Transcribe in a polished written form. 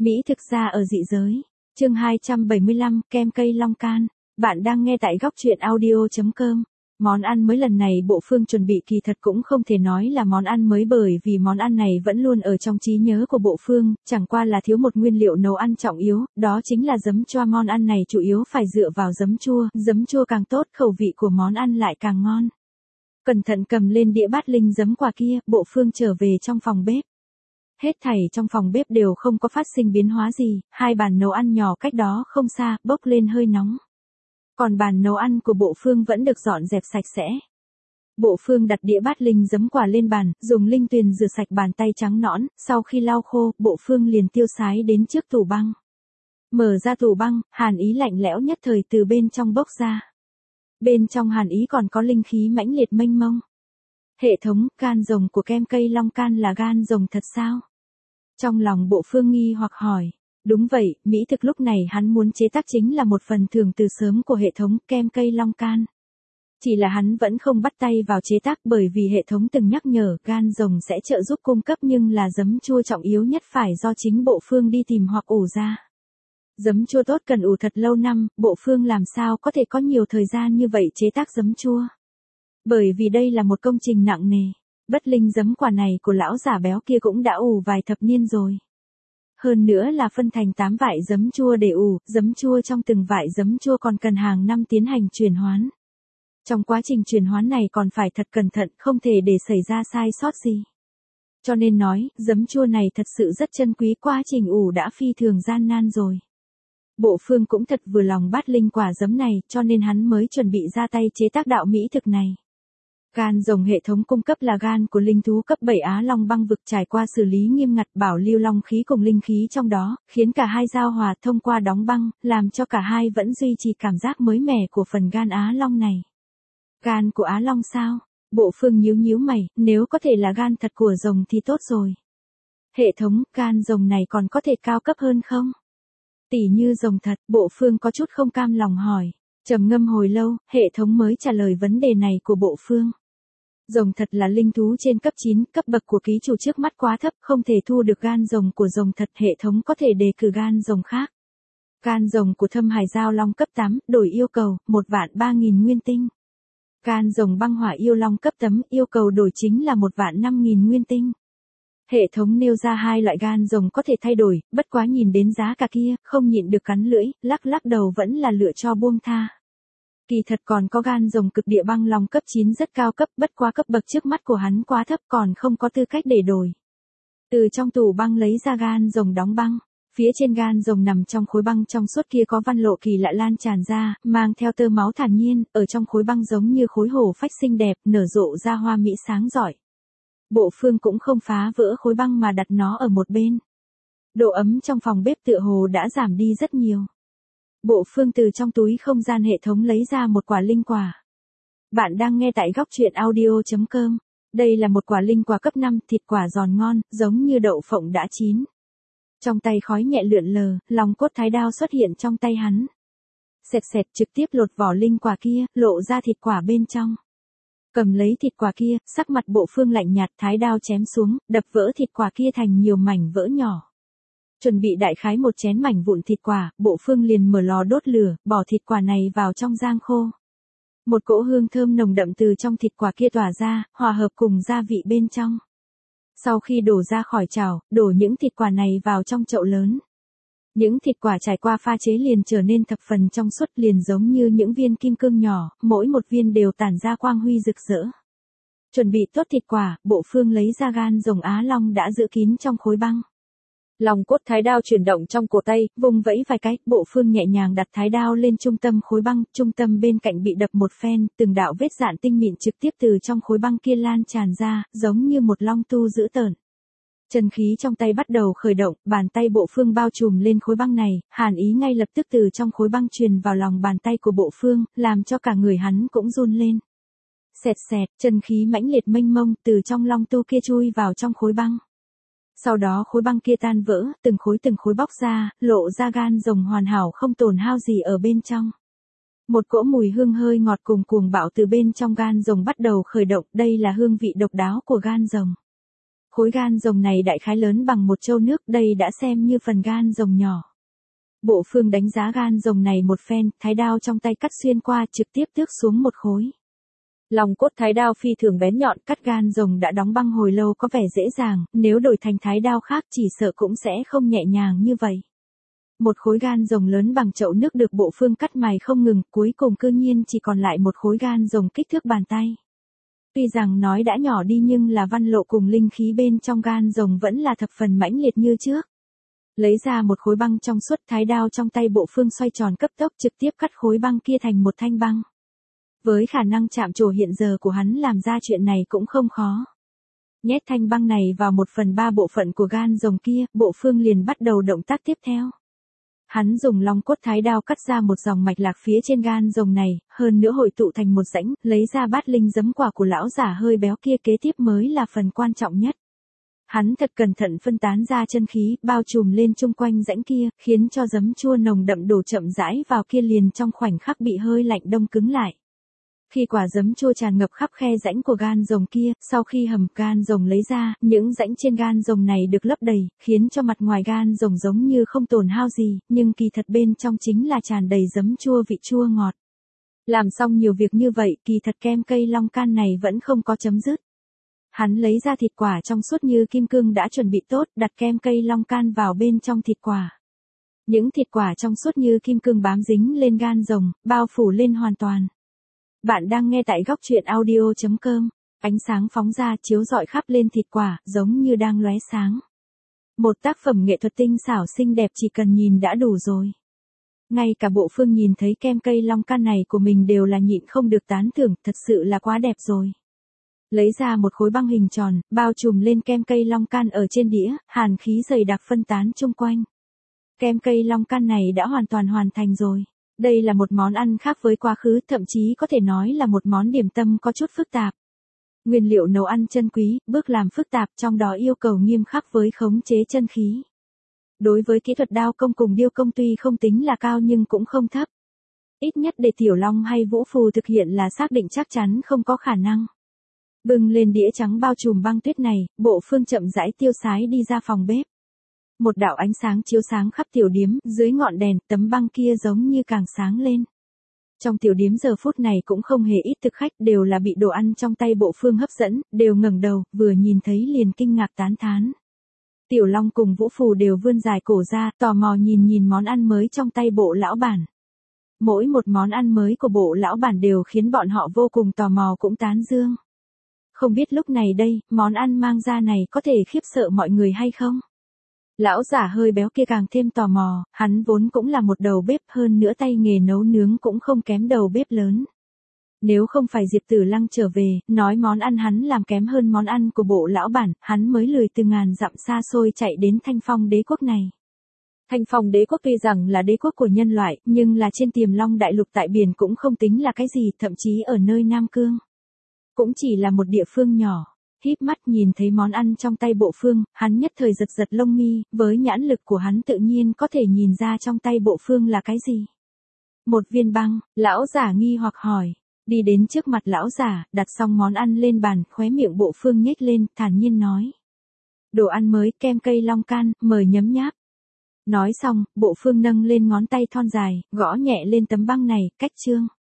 Mỹ thực ra ở dị giới. Chương 275, kem cây long can. Bạn đang nghe tại góc truyện audio.com. Món ăn mới lần này Bộ Phương chuẩn bị kỳ thật cũng không thể nói là món ăn mới, bởi vì món ăn này vẫn luôn ở trong trí nhớ của Bộ Phương, chẳng qua là thiếu một nguyên liệu nấu ăn trọng yếu, đó chính là giấm chua. Món ăn này chủ yếu phải dựa vào giấm chua càng tốt, khẩu vị của món ăn lại càng ngon. Cẩn thận cầm lên đĩa bát linh giấm quả kia, Bộ Phương trở về trong phòng bếp. Hết thảy trong phòng bếp đều không có phát sinh biến hóa gì, hai bàn nấu ăn nhỏ cách đó không xa, bốc lên hơi nóng. Còn bàn nấu ăn của Bộ Phương vẫn được dọn dẹp sạch sẽ. Bộ Phương đặt đĩa bát linh giấm quả lên bàn, dùng linh tuyền rửa sạch bàn tay trắng nõn, sau khi lau khô, Bộ Phương liền tiêu sái đến trước tủ băng. Mở ra tủ băng, hàn ý lạnh lẽo nhất thời từ bên trong bốc ra. Bên trong hàn ý còn có linh khí mãnh liệt mênh mông. Hệ thống, gan rồng của kem cây long can là gan rồng thật sao? Trong lòng Bộ Phương nghi hoặc hỏi. Đúng vậy, mỹ thực lúc này hắn muốn chế tác chính là một phần thưởng từ sớm của hệ thống kem cây long can. Chỉ là hắn vẫn không bắt tay vào chế tác, bởi vì hệ thống từng nhắc nhở gan rồng sẽ trợ giúp cung cấp, nhưng là giấm chua trọng yếu nhất phải do chính Bộ Phương đi tìm hoặc ủ ra. Giấm chua tốt cần ủ thật lâu năm, Bộ Phương làm sao có thể có nhiều thời gian như vậy chế tác giấm chua. Bởi vì đây là một công trình nặng nề. Bất linh giấm quả này của lão giả béo kia cũng đã ủ vài thập niên rồi. Hơn nữa là phân thành 8 vại giấm chua để ủ, giấm chua trong từng vại giấm chua còn cần hàng năm tiến hành chuyển hoán. Trong quá trình chuyển hoán này còn phải thật cẩn thận, không thể để xảy ra sai sót gì. Cho nên nói, giấm chua này thật sự rất chân quý, quá trình ủ đã phi thường gian nan rồi. Bộ Phương cũng thật vừa lòng bát linh quả giấm này, cho nên hắn mới chuẩn bị ra tay chế tác đạo mỹ thực này. Gan rồng hệ thống cung cấp là gan của linh thú cấp 7 Á Long băng vực, trải qua xử lý nghiêm ngặt, bảo lưu long khí cùng linh khí trong đó, khiến cả hai giao hòa thông qua đóng băng, làm cho cả hai vẫn duy trì cảm giác mới mẻ của phần gan Á Long này. Gan của Á Long sao? Bộ Phương nhíu mày, nếu có thể là gan thật của rồng thì tốt rồi. Hệ thống, gan rồng này còn có thể cao cấp hơn không? Tỉ như rồng thật, Bộ Phương có chút không cam lòng hỏi. Trầm ngâm hồi lâu, hệ thống mới trả lời vấn đề này của Bộ Phương. Rồng thật là linh thú trên cấp 9, cấp bậc của ký chủ trước mắt quá thấp, không thể thu được gan rồng của rồng thật, hệ thống có thể đề cử gan rồng khác. Gan rồng của Thâm Hải Giao Long cấp 8, đổi yêu cầu, 1.300.000 nguyên tinh. Gan rồng Băng Hỏa Yêu Long cấp 8, yêu cầu đổi chính là 1.500.000 nguyên tinh. Hệ thống nêu ra hai loại gan rồng có thể thay đổi, bất quá nhìn đến giá cả kia, không nhịn được cắn lưỡi, lắc đầu vẫn là lựa cho buông tha. Kỳ thật còn có gan rồng Cực Địa Băng Long cấp 9 rất cao cấp, bất quá cấp bậc trước mắt của hắn quá thấp, còn không có tư cách để đổi. Từ trong tủ băng lấy ra gan rồng đóng băng, phía trên gan rồng nằm trong khối băng trong suốt kia có văn lộ kỳ lạ lan tràn ra, mang theo tơ máu thản nhiên, ở trong khối băng giống như khối hổ phách xinh đẹp, nở rộ ra hoa mỹ sáng rọi. Bộ Phương cũng không phá vỡ khối băng mà đặt nó ở một bên. Độ ấm trong phòng bếp tựa hồ đã giảm đi rất nhiều. Bộ Phương từ trong túi không gian hệ thống lấy ra một quả linh quả. Bạn đang nghe tại góc truyện audio.com. Đây là một quả linh quả cấp 5, thịt quả giòn ngon, giống như đậu phộng đã chín. Trong tay khói nhẹ lượn lờ, lòng cốt thái đao xuất hiện trong tay hắn. Xẹt trực tiếp lột vỏ linh quả kia, lộ ra thịt quả bên trong. Cầm lấy thịt quả kia, sắc mặt Bộ Phương lạnh nhạt, thái đao chém xuống, đập vỡ thịt quả kia thành nhiều mảnh vỡ nhỏ. Chuẩn bị đại khái một chén mảnh vụn thịt quả, Bộ Phương liền mở lò đốt lửa, bỏ thịt quả này vào trong giang khô. Một cỗ hương thơm nồng đậm từ trong thịt quả kia tỏa ra, hòa hợp cùng gia vị bên trong. Sau khi đổ ra khỏi chảo, đổ những thịt quả này vào trong chậu lớn. Những thịt quả trải qua pha chế liền trở nên thập phần trong suốt, liền giống như những viên kim cương nhỏ, mỗi một viên đều tản ra quang huy rực rỡ. Chuẩn bị tốt thịt quả, Bộ Phương lấy ra gan rồng Á Long đã giữ kín trong khối băng. Lòng cốt thái đao chuyển động trong cổ tay, vùng vẫy vài cái, Bộ Phương nhẹ nhàng đặt thái đao lên trung tâm khối băng, trung tâm bên cạnh bị đập một phen, từng đạo vết dạn tinh mịn trực tiếp từ trong khối băng kia lan tràn ra, giống như một long tu dữ tợn. Chân khí trong tay bắt đầu khởi động, bàn tay Bộ Phương bao trùm lên khối băng này, hàn ý ngay lập tức từ trong khối băng truyền vào lòng bàn tay của Bộ Phương, làm cho cả người hắn cũng run lên. Xẹt, chân khí mãnh liệt mênh mông từ trong long tu kia chui vào trong khối băng. Sau đó khối băng kia tan vỡ, từng khối bóc ra, lộ ra gan rồng hoàn hảo không tổn hao gì ở bên trong. Một cỗ mùi hương hơi ngọt cùng cuồng bạo từ bên trong gan rồng bắt đầu khởi động, đây là hương vị độc đáo của gan rồng. Khối gan rồng này đại khái lớn bằng một châu nước, đây đã xem như phần gan rồng nhỏ. Bộ Phương đánh giá gan rồng này một phen, thái đao trong tay cắt xuyên qua, trực tiếp tước xuống một khối. Lòng cốt thái đao phi thường bén nhọn, cắt gan rồng đã đóng băng hồi lâu có vẻ dễ dàng, nếu đổi thành thái đao khác chỉ sợ cũng sẽ không nhẹ nhàng như vậy. Một khối gan rồng lớn bằng chậu nước được Bộ Phương cắt mài không ngừng, cuối cùng cư nhiên chỉ còn lại một khối gan rồng kích thước bàn tay. Tuy rằng nói đã nhỏ đi nhưng là văn lộ cùng linh khí bên trong gan rồng vẫn là thập phần mãnh liệt như trước. Lấy ra một khối băng trong suốt, thái đao trong tay Bộ Phương xoay tròn cấp tốc trực tiếp cắt khối băng kia thành một thanh băng. Với khả năng chạm trổ hiện giờ của hắn làm ra chuyện này cũng không khó. Nhét thanh băng này vào 1/3 bộ phận của gan rồng kia, Bộ Phương liền bắt đầu động tác tiếp theo. Hắn dùng long cốt thái đao cắt ra một dòng mạch lạc phía trên gan rồng này, hơn nữa hội tụ thành một rãnh, lấy ra bát linh giấm quả của lão giả hơi béo kia, kế tiếp mới là phần quan trọng nhất. Hắn thật cẩn thận phân tán ra chân khí, bao trùm lên chung quanh rãnh kia, khiến cho giấm chua nồng đậm đổ chậm rãi vào kia liền trong khoảnh khắc bị hơi lạnh đông cứng lại. Khi quả giấm chua tràn ngập khắp khe rãnh của gan rồng kia, sau khi hầm gan rồng lấy ra, những rãnh trên gan rồng này được lấp đầy, khiến cho mặt ngoài gan rồng giống như không tổn hao gì, nhưng kỳ thật bên trong chính là tràn đầy giấm chua vị chua ngọt. Làm xong nhiều việc như vậy, kỳ thật kem cây long can này vẫn không có chấm dứt. Hắn lấy ra thịt quả trong suốt như kim cương đã chuẩn bị tốt, đặt kem cây long can vào bên trong thịt quả. Những thịt quả trong suốt như kim cương bám dính lên gan rồng, bao phủ lên hoàn toàn. Bạn đang nghe tại góc truyện audio.com. Ánh sáng phóng ra chiếu rọi khắp lên thịt quả, giống như đang lóe sáng. Một tác phẩm nghệ thuật tinh xảo xinh đẹp chỉ cần nhìn đã đủ rồi. Ngay cả Bộ Phương nhìn thấy kem cây long can này của mình đều là nhịn không được tán thưởng, thật sự là quá đẹp rồi. Lấy ra một khối băng hình tròn, bao trùm lên kem cây long can ở trên đĩa, hàn khí dày đặc phân tán chung quanh. Kem cây long can này đã hoàn toàn hoàn thành rồi. Đây là một món ăn khác với quá khứ, thậm chí có thể nói là một món điểm tâm có chút phức tạp. Nguyên liệu nấu ăn chân quý, bước làm phức tạp, trong đó yêu cầu nghiêm khắc với khống chế chân khí. Đối với kỹ thuật đao công cùng điêu công tuy không tính là cao nhưng cũng không thấp. Ít nhất để Tiểu Long hay Vũ Phù thực hiện là xác định chắc chắn không có khả năng. Bưng lên đĩa trắng bao trùm băng tuyết này, Bộ Phương chậm rãi tiêu sái đi ra phòng bếp. Một đạo ánh sáng chiếu sáng khắp tiểu điếm, dưới ngọn đèn, tấm băng kia giống như càng sáng lên. Trong tiểu điếm giờ phút này cũng không hề ít thực khách, đều là bị đồ ăn trong tay Bộ Phương hấp dẫn, đều ngẩng đầu, vừa nhìn thấy liền kinh ngạc tán thán. Tiểu Long cùng Vũ Phù đều vươn dài cổ ra, tò mò nhìn món ăn mới trong tay Bộ lão bản. Mỗi một món ăn mới của Bộ lão bản đều khiến bọn họ vô cùng tò mò cũng tán dương. Không biết lúc này đây, món ăn mang ra này có thể khiếp sợ mọi người hay không? Lão giả hơi béo kia càng thêm tò mò, hắn vốn cũng là một đầu bếp, hơn nữa tay nghề nấu nướng cũng không kém đầu bếp lớn. Nếu không phải Diệp Tử Lăng trở về, nói món ăn hắn làm kém hơn món ăn của Bộ lão bản, hắn mới lười từ ngàn dặm xa xôi chạy đến Thanh Phong đế quốc này. Thanh Phong đế quốc tuy rằng là đế quốc của nhân loại, nhưng là trên Tiềm Long đại lục tại biển cũng không tính là cái gì, thậm chí ở nơi Nam Cương. Cũng chỉ là một địa phương nhỏ. Híp mắt nhìn thấy món ăn trong tay Bộ Phương, hắn nhất thời giật giật lông mi, với nhãn lực của hắn tự nhiên có thể nhìn ra trong tay Bộ Phương là cái gì. Một viên băng, lão giả nghi hoặc hỏi, đi đến trước mặt lão giả, đặt xong món ăn lên bàn, khóe miệng Bộ Phương nhếch lên, thản nhiên nói. Đồ ăn mới, kem cây long can, mời nhấm nháp. Nói xong, Bộ Phương nâng lên ngón tay thon dài, gõ nhẹ lên tấm băng này, cách chương.